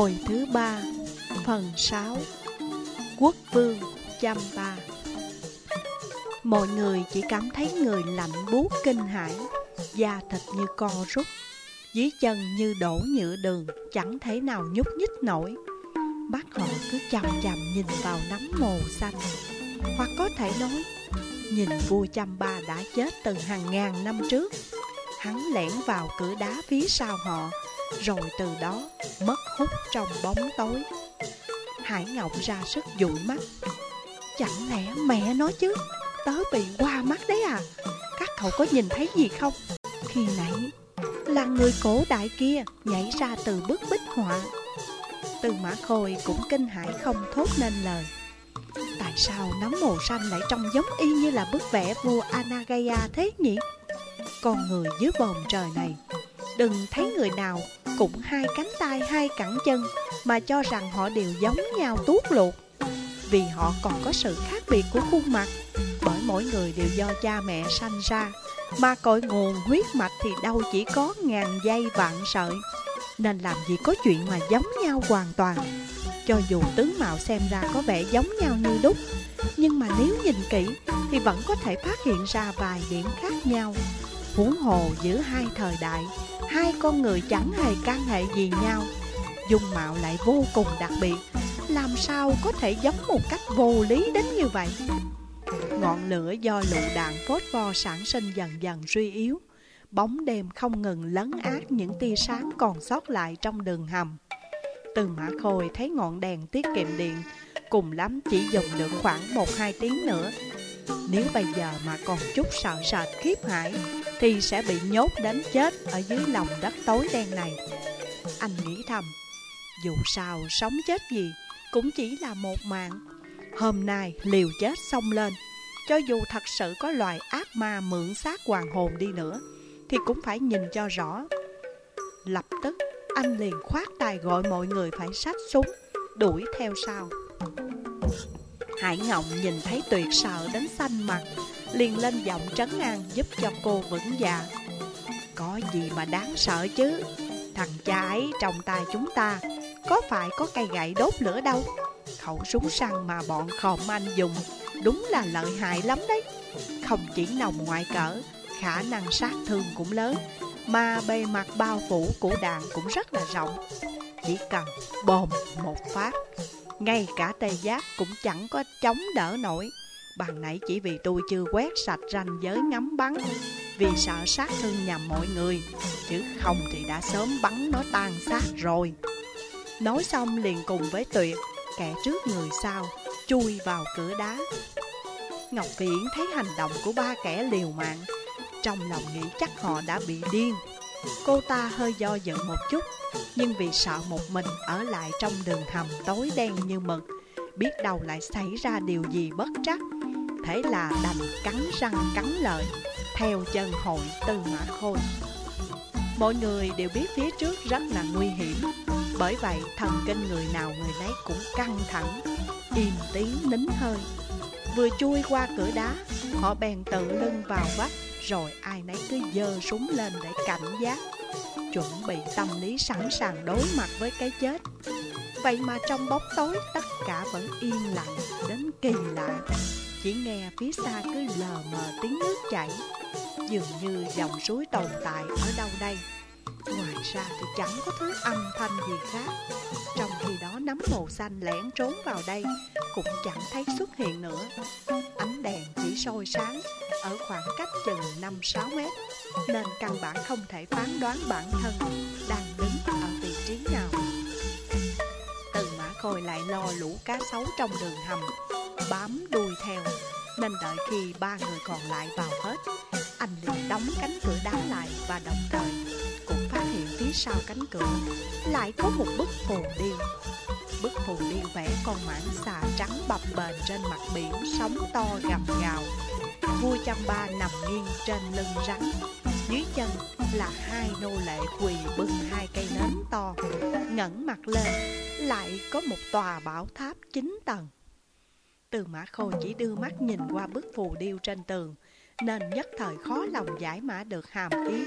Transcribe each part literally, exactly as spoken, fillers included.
Hồi thứ ba, phần sáu. Quốc vương Champa. Mọi người chỉ cảm thấy người lạnh buốt kinh hãi, da thịt như co rút, dưới chân như đổ nhựa đường, chẳng thể nào nhúc nhích nổi. Mắt họ cứ chằm chằm nhìn vào nấm mồ xanh, hoặc có thể nói, nhìn vua Champa đã chết từ hàng ngàn năm trước. Hắn lẻn vào cửa đá phía sau họ, rồi từ đó mất hút trong bóng tối. Hải Ngọc ra sức dụi mắt. Chẳng lẽ mẹ nói chứ, tớ bị qua mắt đấy à? Các cậu có nhìn thấy gì không? Khi nãy là người cổ đại kia nhảy ra từ bức bích họa. Tư Mã Khôi cũng kinh hãi không thốt nên lời. Tại sao nấm mồ xanh lại trông giống y như là bức vẽ vua Anagaya thế nhỉ? Con người dưới vòm trời này, đừng thấy người nào cũng hai cánh tay hai cẳng chân mà cho rằng họ đều giống nhau tuốt luột. Vì họ còn có sự khác biệt của khuôn mặt, bởi mỗi người đều do cha mẹ sanh ra, mà cội nguồn huyết mạch thì đâu chỉ có ngàn dây vạn sợi, nên làm gì có chuyện mà giống nhau hoàn toàn. Cho dù tướng mạo xem ra có vẻ giống nhau như đúc, nhưng mà nếu nhìn kỹ thì vẫn có thể phát hiện ra vài điểm khác nhau. Huống hồ giữa hai thời đại, hai con người chẳng hề can hệ gì nhau, dung mạo lại vô cùng đặc biệt, làm sao có thể giống một cách vô lý đến như vậy? Ngọn lửa do lựu đạn phốt pho sản sinh dần dần suy yếu. Bóng đêm không ngừng lấn át những tia sáng còn sót lại trong đường hầm. Tư Mã Khôi thấy ngọn đèn tiết kiệm điện cùng lắm chỉ dùng được khoảng một hai tiếng nữa. Nếu bây giờ mà còn chút sợ sệt khiếp hãi thì sẽ bị nhốt đến chết ở dưới lòng đất tối đen này. Anh nghĩ thầm, dù sao sống chết gì cũng chỉ là một mạng. Hôm nay liều chết xông lên, cho dù thật sự có loài ác ma mượn xác hoàng hồn đi nữa thì cũng phải nhìn cho rõ. Lập tức anh liền khoát tay gọi mọi người phải xách súng đuổi theo sau. Hải Ngọc nhìn thấy Tuyệt sợ đến xanh mặt, liền lên giọng trấn an giúp cho cô vững dạ. Có gì mà đáng sợ chứ? Thằng cha ấy trong tay chúng ta có phải có cây gậy đốt lửa đâu. Khẩu súng săn mà bọn khòm anh dùng đúng là lợi hại lắm đấy. Không chỉ nòng ngoại cỡ, khả năng sát thương cũng lớn, mà bề mặt bao phủ của đạn cũng rất là rộng. Chỉ cần bồm một phát, ngay cả tê giác cũng chẳng có chống đỡ nổi. Bằng nãy chỉ vì tôi chưa quét sạch ranh giới ngắm bắn, vì sợ sát thương nhầm mọi người, chứ không thì đã sớm bắn nó tan xác rồi. Nói xong liền cùng với Tuyệt, kẻ trước người sau, chui vào cửa đá. Ngọc Viễn thấy hành động của ba kẻ liều mạng, trong lòng nghĩ chắc họ đã bị điên. Cô ta hơi do dự một chút, nhưng vì sợ một mình ở lại trong đường hầm tối đen như mực, biết đâu lại xảy ra điều gì bất trắc, thế là đành cắn răng cắn lợi, theo chân hội Tư Mã Khôi. Mọi người đều biết phía trước rất là nguy hiểm, bởi vậy thần kinh người nào người nấy cũng căng thẳng, im tiếng nín hơi. Vừa chui qua cửa đá, họ bèn tự lưng vào vách, rồi ai nấy cứ giơ súng lên để cảnh giác, chuẩn bị tâm lý sẵn sàng đối mặt với cái chết. Vậy mà trong bóng tối tất cả vẫn yên lặng đến kỳ lạ. Chỉ nghe phía xa cứ lờ mờ tiếng nước chảy, dường như dòng suối tồn tại ở đâu đây. Ngoài ra thì chẳng có thứ âm thanh gì khác. Trong khi đó nấm mồ xanh lẻn trốn vào đây cũng chẳng thấy xuất hiện nữa. Ánh đèn chỉ soi sáng ở khoảng cách chừng năm sáu mét, nên căn bản không thể phán đoán bản thân đang đứng ở vị trí nào. Tư Mã Khôi lại lo lũ cá sấu trong đường hầm, bám đuôi theo, nên đợi khi ba người còn lại vào hết, anh liền đóng cánh cửa đá lại, và đồng thời cũng phát hiện phía sau cánh cửa lại có một bức phù điêu. Bức phù điêu vẽ con mãng xà trắng bập bềnh trên mặt biển, sóng to gầm gào. Vua Champa nằm nghiêng trên lưng rắn, dưới chân là hai nô lệ quỳ bưng hai cây nến to, ngẩng mặt lên lại có một tòa bảo tháp chín tầng. Tư Mã Khôi chỉ đưa mắt nhìn qua bức phù điêu trên tường, nên nhất thời khó lòng giải mã được hàm ý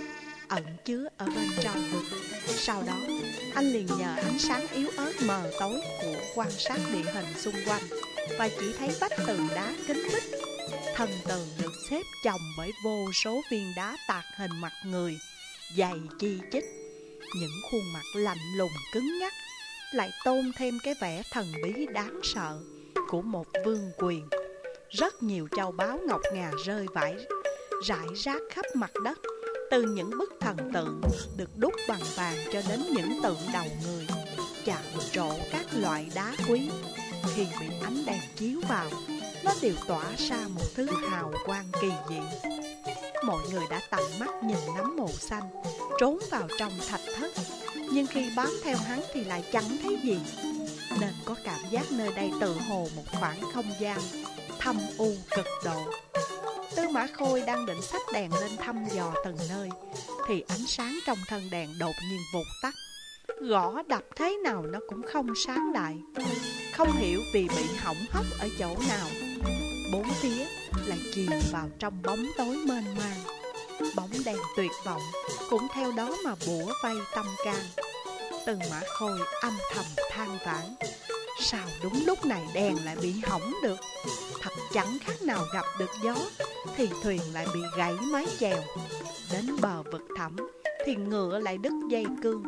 ẩn chứa ở bên trong. Sau đó, anh liền nhờ ánh sáng yếu ớt mờ tối của quan sát địa hình xung quanh và chỉ thấy vách tường đá kín mít. Thân tường được xếp chồng bởi vô số viên đá tạc hình mặt người, dày chi chít. Những khuôn mặt lạnh lùng cứng ngắc lại tôn thêm cái vẻ thần bí đáng sợ của một vương quyền. Rất nhiều châu báu ngọc ngà rơi vãi rải rác khắp mặt đất, từ những bức thần tượng được đúc bằng vàng cho đến những tượng đầu người chạm trổ các loại đá quý. Khi bị ánh đèn chiếu vào, nó đều tỏa ra một thứ hào quang kỳ dị. Mọi người đã tận mắt nhìn nấm màu xanh trốn vào trong thạch thất, nhưng khi bám theo hắn thì lại chẳng thấy gì, nên có cảm giác nơi đây tự hồ một khoảng không gian thâm u cực độ. Tư Mã Khôi đang định xách đèn lên thăm dò từng nơi thì ánh sáng trong thân đèn đột nhiên vụt tắt. Gõ đập thế nào nó cũng không sáng lại, không hiểu vì bị hỏng hóc ở chỗ nào. Bốn phía lại chìm vào trong bóng tối mênh mang. Bóng đèn tuyệt vọng cũng theo đó mà bủa vây tâm can. Tư Mã Khôi âm thầm than vãn, sao đúng lúc này đèn lại bị hỏng được. Thật chẳng khác nào gặp được gió thì thuyền lại bị gãy mái chèo. Đến bờ vực thẳm thì ngựa lại đứt dây cương.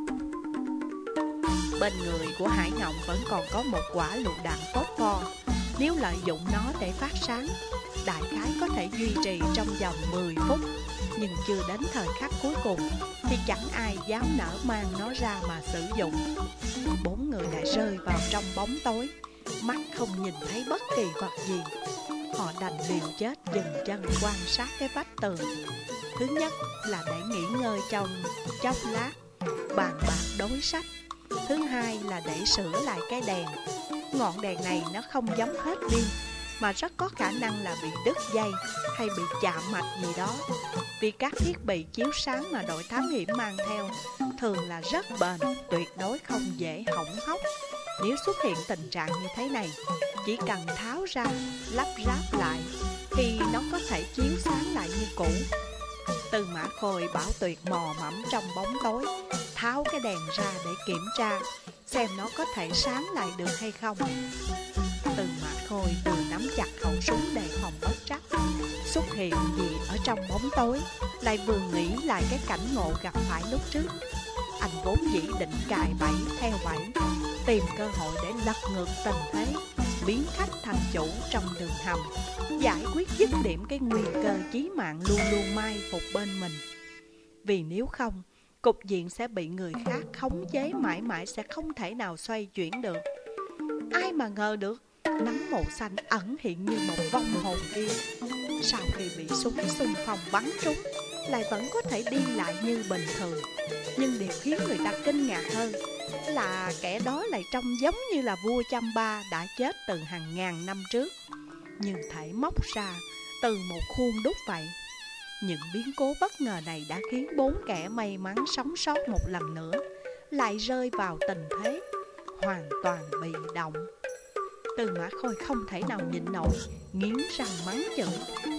Bên người của Hải Ngộng vẫn còn có một quả lựu đạn phốt pho. Nếu lợi dụng nó để phát sáng, đại khái có thể duy trì trong vòng mười phút. Nhưng chưa đến thời khắc cuối cùng thì chẳng ai dám nỡ mang nó ra mà sử dụng. Bốn người lại rơi vào trong bóng tối, mắt không nhìn thấy bất kỳ vật gì. Họ đành liều chết dừng chân quan sát cái vách tường. Thứ nhất là để nghỉ ngơi trong chốc lát, bàn bạc đối sách. Thứ hai là để sửa lại cái đèn. Ngọn đèn này nó không giống hết pin, mà rất có khả năng là bị đứt dây hay bị chạm mạch gì đó. Vì các thiết bị chiếu sáng mà đội thám hiểm mang theo thường là rất bền, tuyệt đối không dễ hỏng hóc. Nếu xuất hiện tình trạng như thế này, chỉ cần tháo ra, lắp ráp lại thì nó có thể chiếu sáng lại như cũ. Tư Mã Khôi bảo Tuyệt mò mẫm trong bóng tối, tháo cái đèn ra để kiểm tra xem nó có thể sáng lại được hay không. Tư Mã Khôi vừa nắm chặt khẩu súng đề phòng bất trắc xuất hiện gì ở trong bóng tối, lại vừa nghĩ lại cái cảnh ngộ gặp phải lúc trước. Anh vốn dĩ định cài bẫy theo bẫy, tìm cơ hội để lật ngược tình thế, biến khách thành chủ trong đường hầm, giải quyết dứt điểm cái nguy cơ chí mạng luôn luôn mai phục bên mình. Vì nếu không, cục diện sẽ bị người khác khống chế mãi mãi, sẽ không thể nào xoay chuyển được. Ai mà ngờ được nấm màu xanh ẩn hiện như một vong hồn kia, sau khi bị súng xung phong bắn trúng lại vẫn có thể đi lại như bình thường. Nhưng điều khiến người ta kinh ngạc hơn là kẻ đó lại trông giống như là vua Chamba đã chết từ hàng ngàn năm trước, như thể móc ra từ một khuôn đúc vậy. Những biến cố bất ngờ này đã khiến bốn kẻ may mắn sống sót một lần nữa lại rơi vào tình thế hoàn toàn bị động. Tư Mã Khôi không thể nào nhịn nổi, nghiến răng mắng chửi.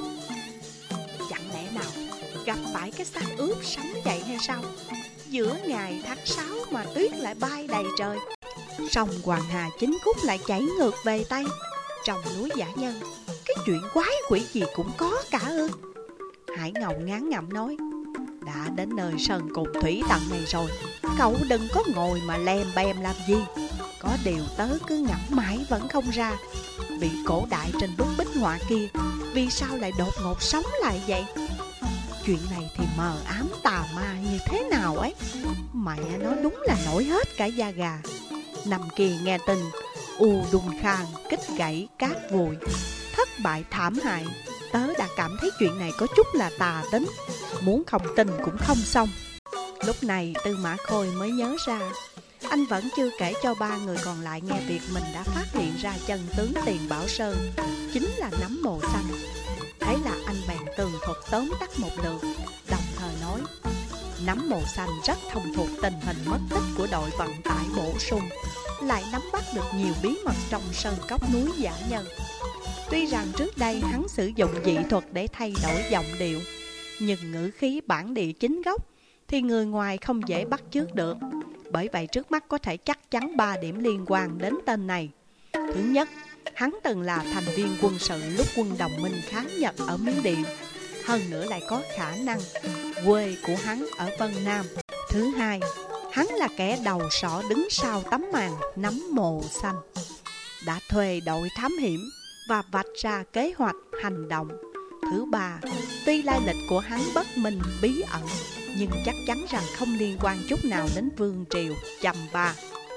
Chẳng lẽ nào gặp phải cái xác ướp sống vậy hay sao? Giữa ngày tháng sáu mà tuyết lại bay đầy trời, sông Hoàng Hà chính khúc lại chảy ngược về Tây. Trong núi Dã Nhân, cái chuyện quái quỷ gì cũng có cả ư? Hải Ngộng ngán ngẩm nói, đã đến nơi sơn cùng thủy tận này rồi, cậu đừng có ngồi mà lem bem làm gì. Có điều tớ cứ ngẫm mãi vẫn không ra, vị cổ đại trên bức bích họa kia vì sao lại đột ngột sống lại vậy? Chuyện này thì mờ ám tà ma như thế nào ấy. Mẹ nói đúng là nổi hết cả da gà. Năm kia nghe tin U Đung Khang kích gãy cát vùi, thất bại thảm hại, tớ đã cảm thấy chuyện này có chút là tà tính, muốn không tin cũng không xong. Lúc này Tư Mã Khôi mới nhớ ra, anh vẫn chưa kể cho ba người còn lại nghe việc mình đã phát hiện ra chân tướng Tiền Bảo Sơn chính là nấm màu xanh. Thế là anh bèn tường thuật tóm tắt một lượt, đồng thời nói, nấm màu xanh rất thông thuộc tình hình mất tích của đội vận tải bổ sung, lại nắm bắt được nhiều bí mật trong sơn cốc núi Dã Nhân. Tuy rằng trước đây hắn sử dụng dị thuật để thay đổi giọng điệu, nhưng ngữ khí bản địa chính gốc thì người ngoài không dễ bắt chước được. Bởi vậy trước mắt có thể chắc chắn ba điểm liên quan đến tên này. Thứ nhất, hắn từng là thành viên quân sự lúc quân đồng minh kháng Nhật ở Miến Điện. Hơn nữa lại có khả năng quê của hắn ở Vân Nam. Thứ hai, hắn là kẻ đầu sỏ đứng sau tấm màn nắm mồ xanh, đã thuê đội thám hiểm và vạch ra kế hoạch hành động. Thứ ba, tuy lai lịch của hắn bất minh bí ẩn, nhưng chắc chắn rằng không liên quan chút nào đến vương triều Chăm Ba.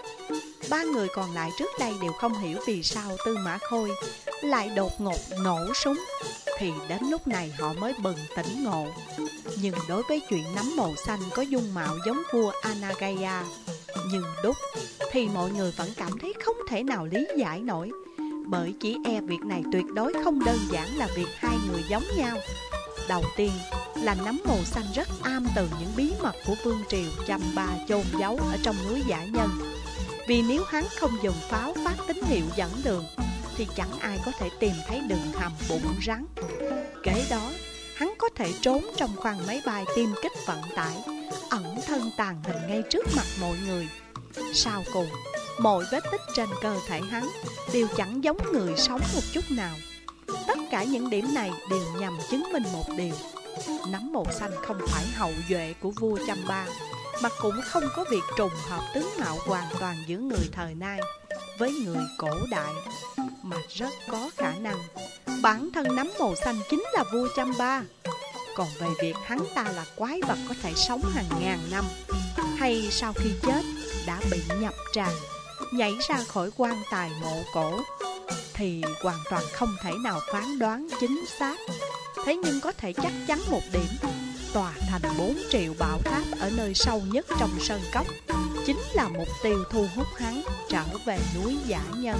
Ba người còn lại trước đây đều không hiểu vì sao Tư Mã Khôi lại đột ngột nổ súng, thì đến lúc này họ mới bừng tỉnh ngộ. Nhưng đối với chuyện nắm màu xanh có dung mạo giống vua Anagaya nhưng đúc, thì mọi người vẫn cảm thấy không thể nào lý giải nổi. Bởi chỉ e việc này tuyệt đối không đơn giản là việc hai người giống nhau. Đầu tiên là nắm màu xanh rất am tường những bí mật của vương triều Chăm Ba chôn giấu ở trong núi Dã Nhân. Vì nếu hắn không dùng pháo phát tín hiệu dẫn đường, thì chẳng ai có thể tìm thấy đường hầm bụng rắn. Kế đó, hắn có thể trốn trong khoang máy bay tiêm kích vận tải, ẩn thân tàng hình ngay trước mặt mọi người. Sau cùng, mọi vết tích trên cơ thể hắn đều chẳng giống người sống một chút nào. Tất cả những điểm này đều nhằm chứng minh một điều: nắm màu xanh không phải hậu duệ của vua Chăm Ba, mà cũng không có việc trùng hợp tướng mạo hoàn toàn giữa người thời nay với người cổ đại, mà rất có khả năng bản thân nắm màu xanh chính là vua Chăm Ba. Còn về việc hắn ta là quái vật có thể sống hàng ngàn năm, hay sau khi chết đã bị nhập tràng, nhảy ra khỏi quan tài mộ cổ, thì hoàn toàn không thể nào phán đoán chính xác. Thế nhưng có thể chắc chắn một điểm: tòa thành bốn triệu bảo tháp ở nơi sâu nhất trong sơn cốc chính là mục tiêu thu hút hắn trở về núi Dã Nhân.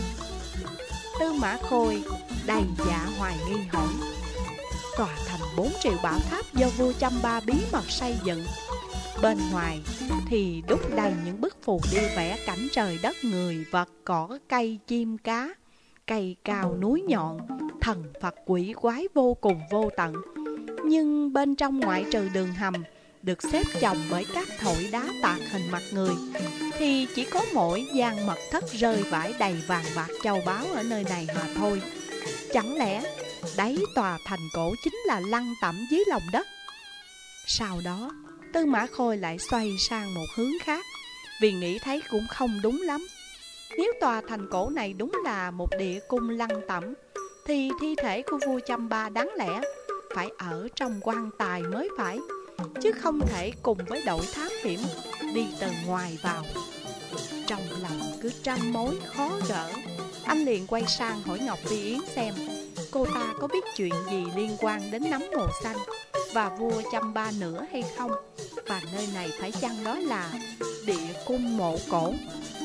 Tư Mã Khôi đầy dạ hoài nghi hỏi: tòa thành bốn triệu bảo tháp do vua Chăm Ba bí mật xây dựng, bên ngoài thì đúc đầy những bức phù điêu vẽ cảnh trời đất người vật, cỏ cây chim cá, cây cao núi nhọn, thần Phật quỷ quái vô cùng vô tận. Nhưng bên trong ngoại trừ đường hầm được xếp chồng bởi các thỏi đá tạc hình mặt người, thì chỉ có mỗi gian mật thất rơi vãi đầy vàng bạc châu báu ở nơi này mà thôi. Chẳng lẽ đáy tòa thành cổ chính là lăng tẩm dưới lòng đất? Sau đó, Tư Mã Khôi lại xoay sang một hướng khác, vì nghĩ thấy cũng không đúng lắm. Nếu tòa thành cổ này đúng là một địa cung lăng tẩm, thì thi thể của vua Chăm Ba đáng lẽ phải ở trong quan tài mới phải, chứ không thể cùng với đội thám hiểm đi từ ngoài vào. Trong lòng cứ trăm mối khó gỡ, anh liền quay sang hỏi Ngọc Phi Yến xem cô ta có biết chuyện gì liên quan đến nắm màu xanh và vua Chăm Ba nữa hay không, và nơi này phải chăng đó là địa cung mộ cổ.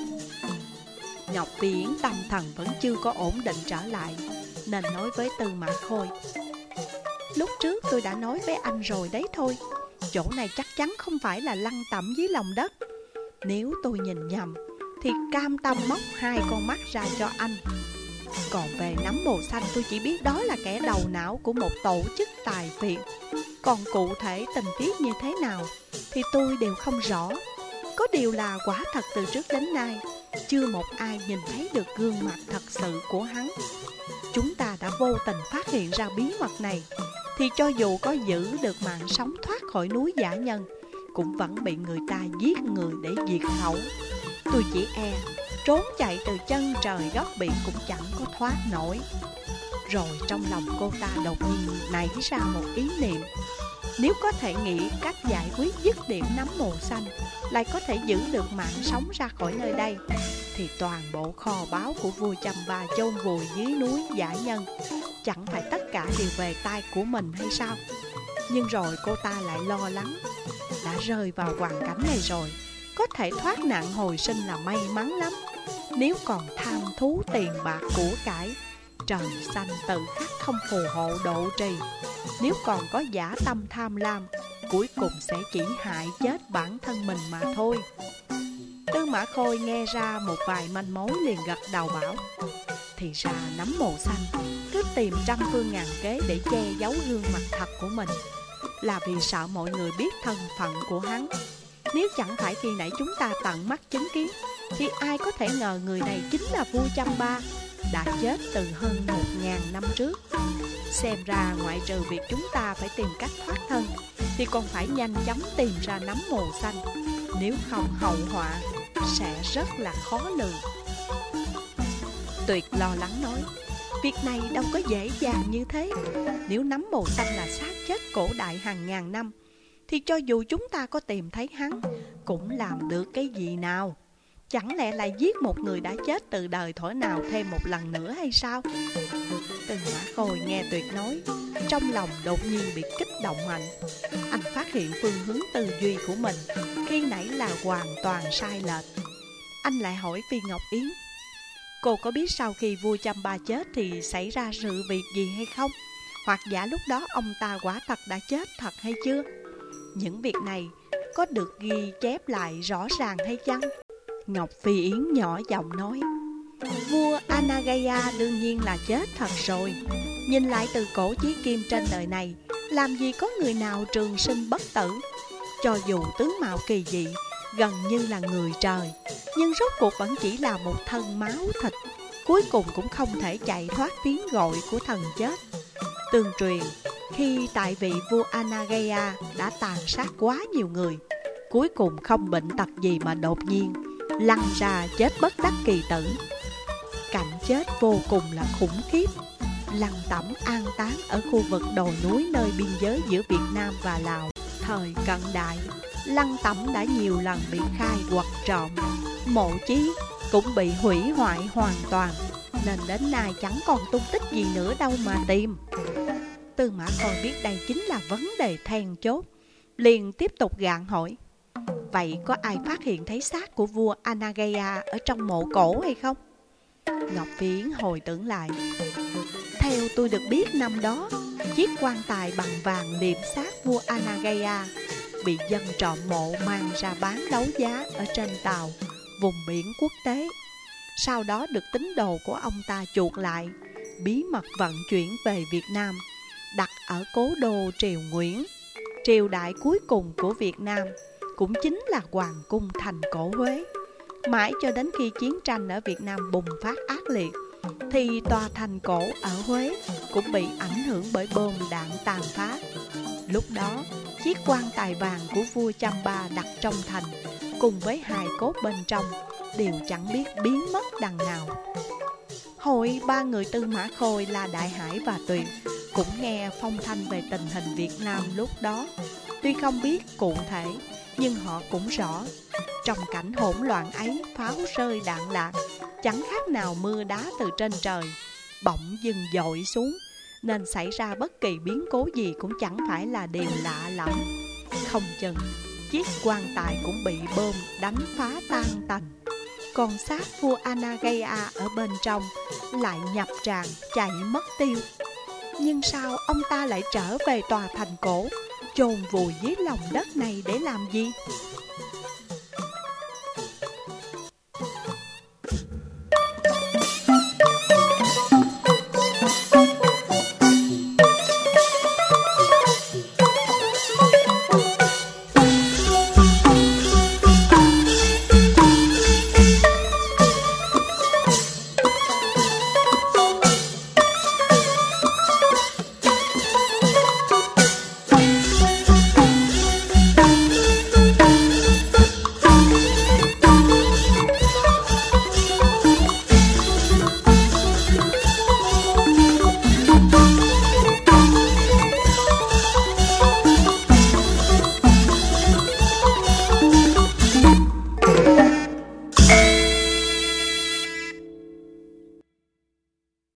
Ngọc Phi Yến tâm thần vẫn chưa có ổn định trở lại, nên nói với Tư Mã Khôi: lúc trước tôi đã nói với anh rồi đấy thôi, chỗ này chắc chắn không phải là lăng tẩm dưới lòng đất. Nếu tôi nhìn nhầm thì cam tâm móc hai con mắt ra cho anh. Còn về nắm màu xanh, tôi chỉ biết đó là kẻ đầu não của một tổ chức tài phiệt. Còn cụ thể tình tiết như thế nào thì tôi đều không rõ. Có điều là quả thật từ trước đến nay chưa một ai nhìn thấy được gương mặt thật sự của hắn. Chúng ta đã vô tình phát hiện ra bí mật này, thì cho dù có giữ được mạng sống thoát khỏi núi Dã Nhân, cũng vẫn bị người ta giết người để diệt khẩu. Tôi chỉ e trốn chạy từ chân trời góc biển cũng chẳng có thoát nổi. Rồi trong lòng cô ta đột nhiên nảy ra một ý niệm: nếu có thể nghĩ cách giải quyết dứt điểm nắm màu xanh, lại có thể giữ được mạng sống ra khỏi nơi đây, thì toàn bộ kho báu của vua Chăm Ba chôn vùi dưới núi Dã Nhân chẳng phải tất cả đều về tay của mình hay sao? Nhưng rồi cô ta lại lo lắng: đã rơi vào hoàn cảnh này rồi, có thể thoát nạn hồi sinh là may mắn lắm. Nếu còn tham thú tiền bạc của cải, trời xanh tự khắc không phù hộ độ trì. Nếu còn có dã tâm tham lam, cuối cùng sẽ chỉ hại chết bản thân mình mà thôi. Tư Mã Khôi nghe ra một vài manh mối liền gật đầu bảo: thì ra nắm màu xanh cứ tìm trăm phương ngàn kế để che giấu gương mặt thật của mình. là vì sợ mọi người biết thân phận của hắn. Nếu chẳng phải khi nãy chúng ta tận mắt chứng kiến, thì ai có thể ngờ người này chính là vua Champa, đã chết từ hơn một ngàn năm trước. Xem ra ngoại trừ việc chúng ta phải tìm cách thoát thân, thì còn phải nhanh chóng tìm ra nấm mồ xanh. Nếu không hậu họa sẽ rất là khó lường. Tuyệt lo lắng nói, việc này đâu có dễ dàng như thế. Nếu nấm mồ xanh là xác chết cổ đại hàng ngàn năm, thì cho dù chúng ta có tìm thấy hắn, cũng làm được cái gì nào? Chẳng lẽ lại giết một người đã chết từ đời thuở nào thêm một lần nữa hay sao? Tư Mã Khôi nghe Tuyệt nói, trong lòng đột nhiên bị kích động mạnh. Anh phát hiện phương hướng tư duy của mình khi nãy là hoàn toàn sai lệch. Anh lại hỏi Phi Ngọc Yến, cô có biết sau khi vua Champa chết thì xảy ra sự việc gì hay không? Hoặc giả lúc đó ông ta quả thật đã chết thật hay chưa? Những việc này có được ghi chép lại rõ ràng hay chăng? Ngọc Phi Yến nhỏ giọng nói, vua Anagaya đương nhiên là chết thật rồi. Nhìn lại từ cổ chí kim trên đời này, làm gì có người nào trường sinh bất tử. Cho dù tướng mạo kỳ dị, gần như là người trời, nhưng rốt cuộc vẫn chỉ là một thân máu thịt, cuối cùng cũng không thể chạy thoát tiếng gọi của thần chết. Tương truyền, khi tại vị vua Anagaya đã tàn sát quá nhiều người, cuối cùng không bệnh tật gì mà đột nhiên lăn ra chết bất đắc kỳ tử. Cảnh chết vô cùng là khủng khiếp. Lăng Tẩm an táng ở khu vực đồi núi nơi biên giới giữa Việt Nam và Lào. Thời cận đại, Lăng Tẩm đã nhiều lần bị khai quật trộm, mộ chí cũng bị hủy hoại hoàn toàn, nên đến nay chẳng còn tung tích gì nữa đâu mà tìm. Tư Mã Khôi biết đây chính là vấn đề then chốt, liền tiếp tục gạn hỏi, vậy có ai phát hiện thấy xác của vua Anagaya ở trong mộ cổ hay không? Ngọc Phi Yến hồi tưởng lại, theo tôi được biết năm đó, chiếc quan tài bằng vàng liệm xác vua Anagaya bị dân trộm mộ mang ra bán đấu giá ở trên tàu vùng biển quốc tế. Sau đó được tín đồ của ông ta chuộc lại, bí mật vận chuyển về Việt Nam, đặt ở cố đô Triều Nguyễn, triều đại cuối cùng của Việt Nam, cũng chính là Hoàng cung thành cổ Huế. Mãi cho đến khi chiến tranh ở Việt Nam bùng phát ác liệt, thì tòa thành cổ ở Huế cũng bị ảnh hưởng bởi bom đạn tàn phá. Lúc đó, chiếc quan tài vàng của vua Champa đặt trong thành, cùng với hài cốt bên trong, đều chẳng biết biến mất đằng nào. Hội ba người Tư Mã Khôi là Đại Hải và Tuyền cũng nghe phong thanh về tình hình Việt Nam lúc đó. Tuy không biết cụ thể, nhưng họ cũng rõ, trong cảnh hỗn loạn ấy, pháo rơi đạn lạc, chẳng khác nào mưa đá từ trên trời, bỗng dưng dội xuống, nên xảy ra bất kỳ biến cố gì cũng chẳng phải là điều lạ lẫm. Không chừng chiếc quan tài cũng bị bom đánh phá tan tành, còn xác vua Anagaya ở bên trong lại nhập tràn chạy mất tiêu. Nhưng sao ông ta lại trở về tòa thành cổ, chôn vùi dưới lòng đất này để làm gì?